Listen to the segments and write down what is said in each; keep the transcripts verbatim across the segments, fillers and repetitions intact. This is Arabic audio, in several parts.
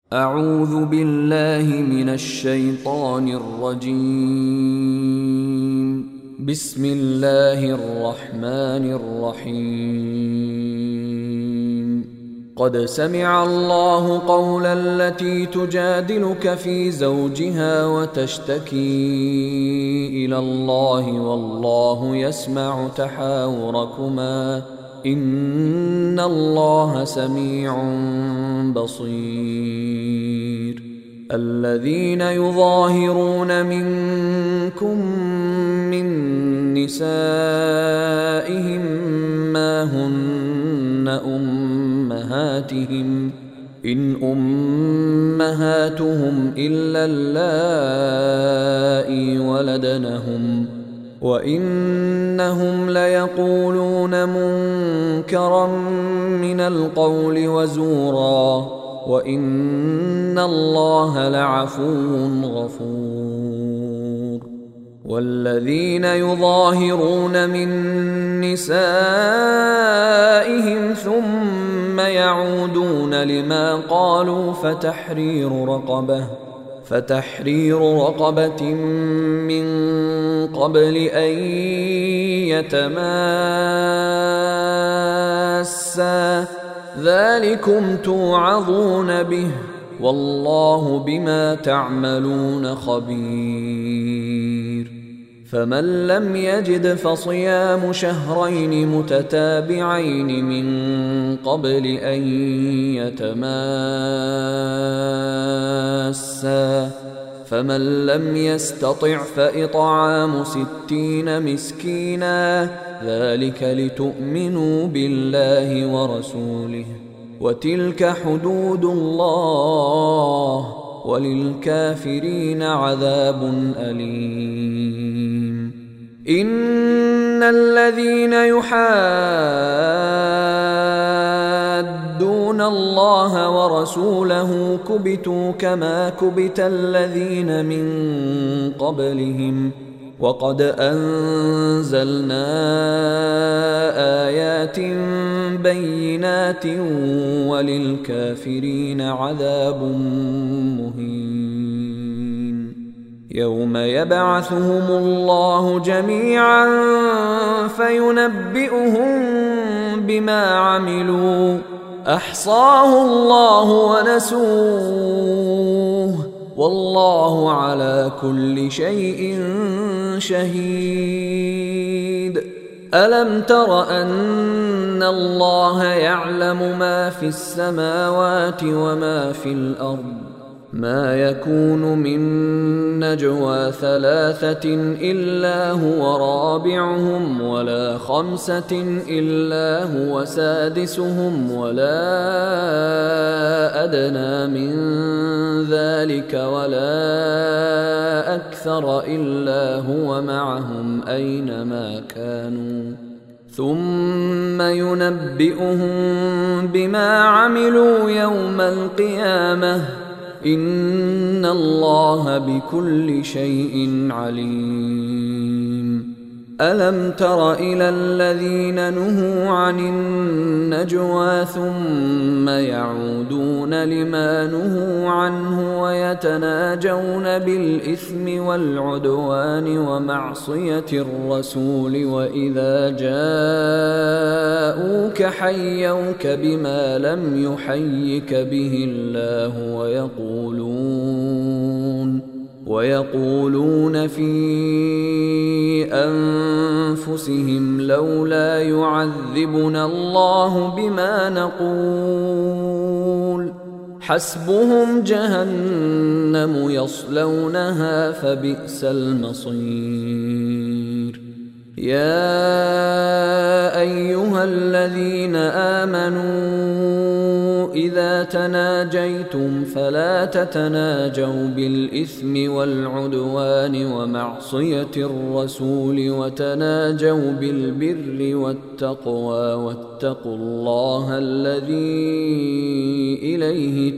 أعوذ بالله من الشيطان الرجيم. بسم الله الرحمن الرحيم. قد سمع الله قول التي تجادلك في زوجها وتشتكي إلى الله والله يسمع تحاوركما إن الله سميع بصير. الذين يظاهرون منكم من نسائهم ما هن أمهاتهم إن أمهاتهم إلا اللائي ولدنهم وإنهم ليقولون منكرا من القول وزورا وإن الله لعفو غفور. والذين يظاهرون من نسائهم ثم يعودون لما قالوا فتحرير رقبة فتحرير رقبة من قبل أن يتماسا ذلكم توعظون به والله بما تعملون خبير. فمن لم يجد فصيام شهرين متتابعين من قبل أن يتماسا فمن لم يستطع فإطعام ستين مسكينا ذلك لتؤمنوا بالله ورسوله وتلك حدود الله وللكافرين عذاب أليم. إن الذين يحادون الله ورسوله كبتوا كما كبت الذين من قبلهم وقد أنزلنا آيات بينات وللكافرين عذاب مهين. يوم يبعثهم الله جميعا فينبئهم بما عملوا أحصاه الله ونسوه والله على كل شيء شهيد. ألم تر أن الله يعلم ما في السماوات وما في الأرض ما يكون من نجوى ثلاثة إلا هو رابعهم ولا خمسة إلا هو سادسهم ولا أدنى من ذلك ولا أكثر إلا هو معهم أينما كانوا ثم ينبئهم بما عملوا يوم القيامة إن الله بكل شيء عليم. ألم تر إلى الذين نهوا عن النجوى ثم يعودون لما نهوا عنه ويتناجون بالإثم والعدوان ومعصية الرسول وإذا جاءوك حيوك بما لم يحيك به الله ويقولون ويقولون في أنفسهم لولا يعذبنا الله بما نقول حسبهم جهنم يصلونها فبئس المصير. يا أيها الذين آمنوا إذا تناجيتم فلا تتناجوا بالإثم والعدوان ومعصية الرسول وتناجوا بالبر والتقوى واتقوا الله الذي إليه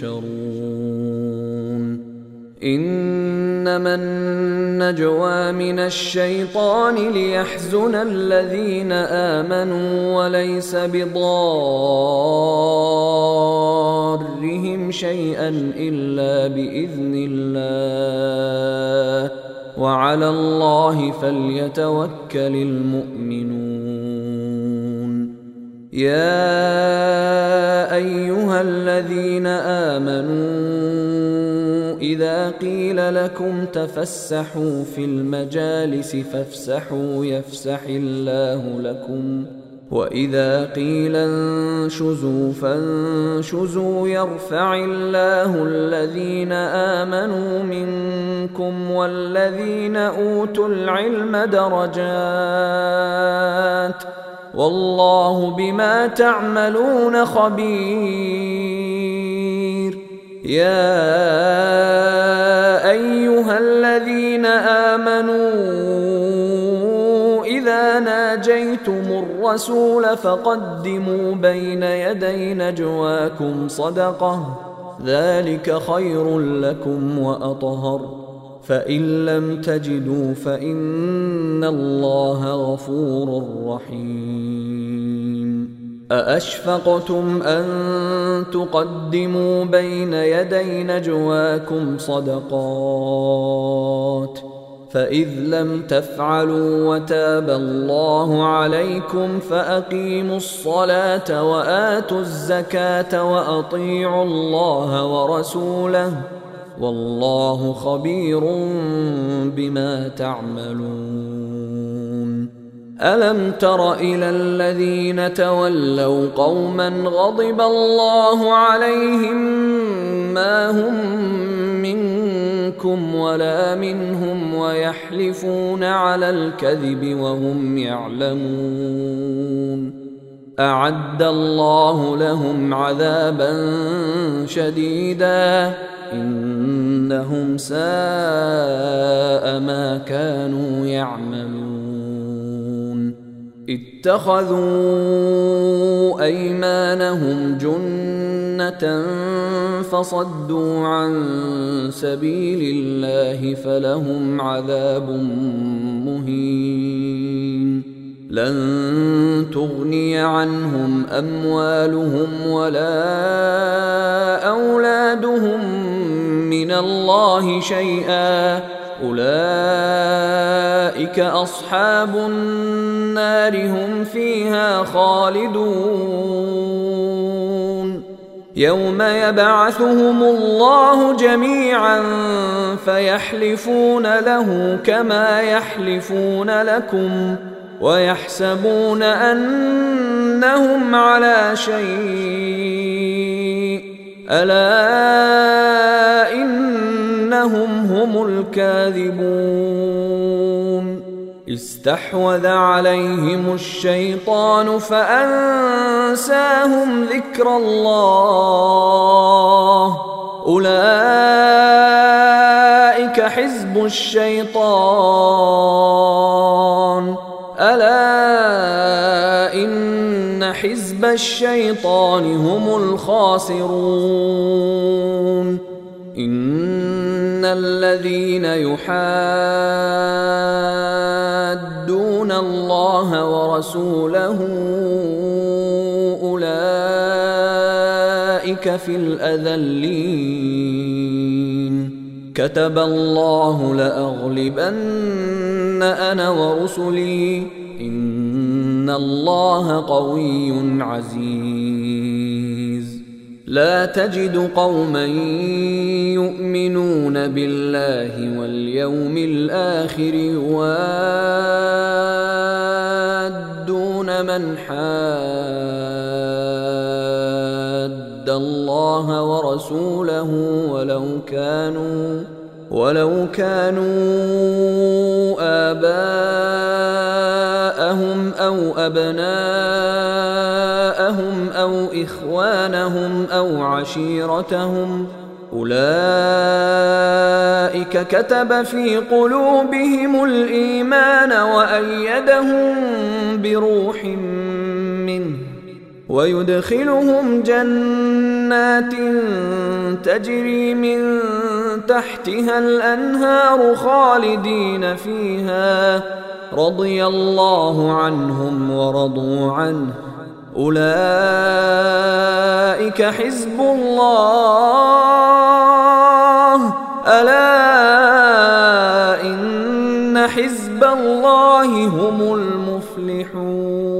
تحشرون. إنما النجوى من الشيطان ليحزن الذين آمنوا وليس بضارهم شيئا إلا بإذن الله وعلى الله فليتوكل المؤمنون. يا أيها الذين آمنوا إذا قيل لكم تفسحوا في المجالس فافسحوا يفسح الله لكم وإذا قيل انشزوا فانشزوا يرفع الله الذين آمنوا منكم والذين أوتوا العلم درجات والله بما تعملون خبير. يا أيها الذين آمنوا إذا ناجيتم الرسول فقدموا بين يدي نجواكم صدقة ذلك خير لكم وأطهر فإن لم تجدوا فإن الله غفور رحيم. أأشفقتم أن تقدموا بين يدي نجواكم صدقات فإذ لم تفعلوا وتاب الله عليكم فأقيموا الصلاة وآتوا الزكاة وأطيعوا الله ورسوله والله خبير بما تعملون. ألم تر إلى الذين تولوا قوما غضب الله عليهم ما هم منكم ولا منهم ويحلفون على الكذب وهم يعلمون أعد الله لهم عذابا شديدا إنهم ساء ما كانوا يعملون. اتخذوا أيمانهم جنة فصدوا عن سبيل الله فلهم عذاب مهين. لن تغني عنهم أموالهم ولا أولادهم من الله شيئا أولئك أصحاب النار هم فيها خالدون. يوم يبعثهم الله جميعا فيحلفون له كما يحلفون لكم ويحسبون أنهم على شيء ألا إنهم هم الكاذبون. استحوذ عليهم الشيطان فأنساهم ذكر الله أولئك حزب الشيطان ألا إن حزب الشيطان هم الخاسرون. إن الذين يحادون الله ورسوله أولئك في الأذلين. كتب الله لأغلبن أنا ورسلي إن الله قوي عزيز. لا تجد قوما يؤمنون بالله واليوم الآخر يوادون من حاد الله ورسوله ولو كانوا ولو كانوا آباءهم أو أبناءهم أو إخوانهم أو عشيرتهم أولئك كتب في قلوبهم الإيمان وأيدهم بروح منه ويدخلهم جنات تجري من تحتها الأنهار خالدين فيها رضي الله عنهم ورضوا عنه أولئك حزب الله ألا إن حزب الله هم المفلحون.